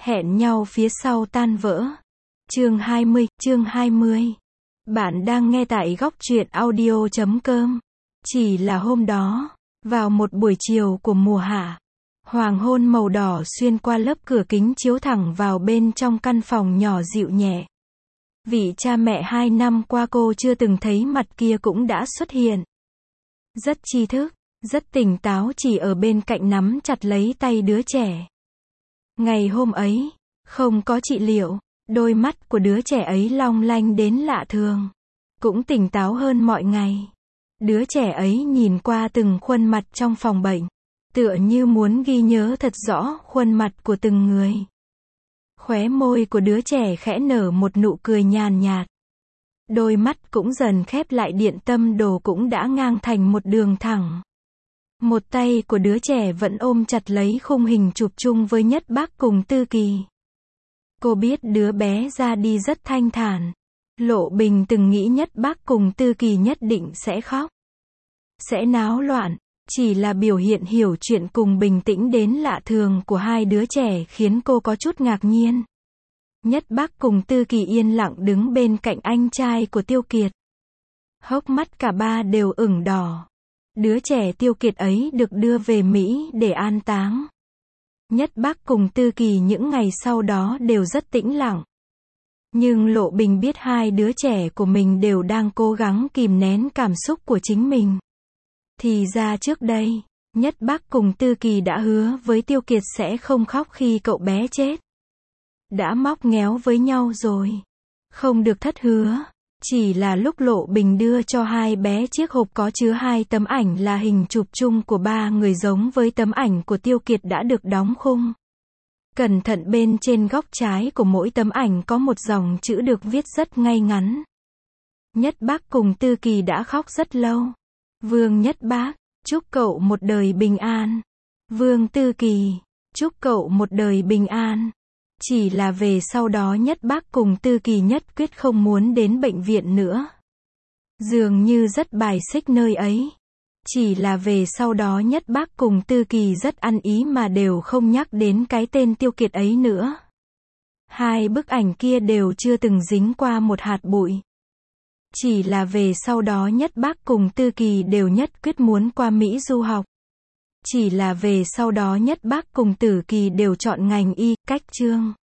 Hẹn nhau phía sau tan vỡ. Chương 20. Bạn đang nghe tại góc truyện audio.com. Chỉ là hôm đó, vào một buổi chiều của mùa hạ, hoàng hôn màu đỏ xuyên qua lớp cửa kính chiếu thẳng vào bên trong căn phòng nhỏ dịu nhẹ. Vị cha mẹ 2 năm qua cô chưa từng thấy mặt kia cũng đã xuất hiện. Rất tri thức, rất tỉnh táo, chỉ ở bên cạnh nắm chặt lấy tay đứa trẻ. Ngày hôm ấy, không có trị liệu, đôi mắt của đứa trẻ ấy long lanh đến lạ thường, cũng tỉnh táo hơn mọi ngày. Đứa trẻ ấy nhìn qua từng khuôn mặt trong phòng bệnh, tựa như muốn ghi nhớ thật rõ khuôn mặt của từng người. Khóe môi của đứa trẻ khẽ nở một nụ cười nhàn nhạt. Đôi mắt cũng dần khép lại, điện tâm đồ cũng đã ngang thành một đường thẳng. Một tay của đứa trẻ vẫn ôm chặt lấy khung hình chụp chung với Nhất Bác cùng Tư Kỳ. Cô biết đứa bé ra đi rất thanh thản. Lộ Bình từng nghĩ Nhất Bác cùng Tư Kỳ nhất định sẽ khóc, sẽ náo loạn. Chỉ là biểu hiện hiểu chuyện cùng bình tĩnh đến lạ thường của hai đứa trẻ khiến cô có chút ngạc nhiên. Nhất Bác cùng Tư Kỳ yên lặng đứng bên cạnh anh trai của Tiêu Kiệt. Hốc mắt cả ba đều ửng đỏ. Đứa trẻ Tiêu Kiệt ấy được đưa về Mỹ để an táng. Nhất Bác cùng Tư Kỳ những ngày sau đó đều rất tĩnh lặng. Nhưng Lộ Bình biết hai đứa trẻ của mình đều đang cố gắng kìm nén cảm xúc của chính mình. Thì ra trước đây, Nhất Bác cùng Tư Kỳ đã hứa với Tiêu Kiệt sẽ không khóc khi cậu bé chết. Đã móc ngoéo với nhau rồi. Không được thất hứa. Chỉ là lúc Lộ Bình đưa cho hai bé chiếc hộp có chứa 2 tấm ảnh là hình chụp chung của 3 người giống với tấm ảnh của Tiêu Kiệt đã được đóng khung. Cẩn thận bên trên góc trái của mỗi tấm ảnh có một dòng chữ được viết rất ngay ngắn. Nhất Bác cùng Tư Kỳ đã khóc rất lâu. Vương Nhất Bác, chúc cậu một đời bình an. Vương Tư Kỳ, chúc cậu một đời bình an. Chỉ là về sau đó Nhất Bác cùng Tư Kỳ nhất quyết không muốn đến bệnh viện nữa. Dường như rất bài xích nơi ấy. Chỉ là về sau đó Nhất Bác cùng Tư Kỳ rất ăn ý mà đều không nhắc đến cái tên Tiêu Kiệt ấy nữa. Hai bức ảnh kia đều chưa từng dính qua một hạt bụi. Chỉ là về sau đó Nhất Bác cùng Tư Kỳ đều nhất quyết muốn qua Mỹ du học. Chỉ là về sau đó Nhất Bác cùng Tử Kỳ đều chọn ngành y, cách chương.